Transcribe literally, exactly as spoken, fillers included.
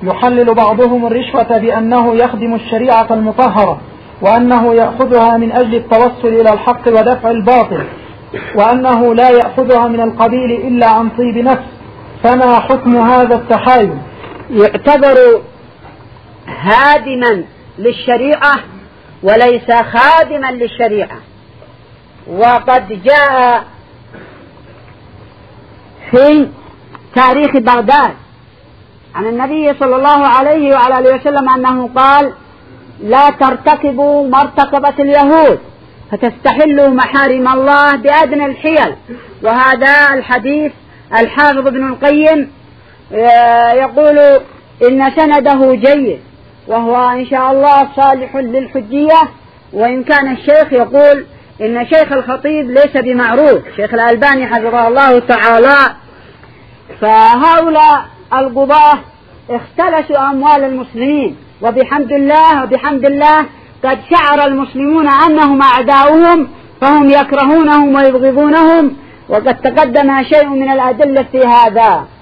يحلل بعضهم الرشوة بأنه يخدم الشريعة المطهرة، وأنه يأخذها من أجل التوصل إلى الحق ودفع الباطل، وأنه لا يأخذها من القبيل إلا عن طيب نفس. فما حكم هذا التحايل؟ يعتبر هادما للشريعة وليس خادما للشريعة. وقد جاء في تاريخ بغداد عن النبي صلى الله عليه وعلى آله وسلم أنه قال: لا ترتكبوا ما ارتكبت اليهود فتستحلوا محارم الله بأدنى الحيل. وهذا الحديث الحافظ ابن القيم يقول إن سنده جيد، وهو إن شاء الله صالح للحجية، وإن كان الشيخ يقول إن شيخ الخطيب ليس بمعروف، شيخ الألباني حفظه الله تعالى. فهؤلاء القضاة اختلسوا أموال المسلمين، وبحمد الله وبحمد الله قد شعر المسلمون أنهم أعداؤهم، فهم يكرهونهم ويبغضونهم، وقد تقدم شيء من الأدلة في هذا.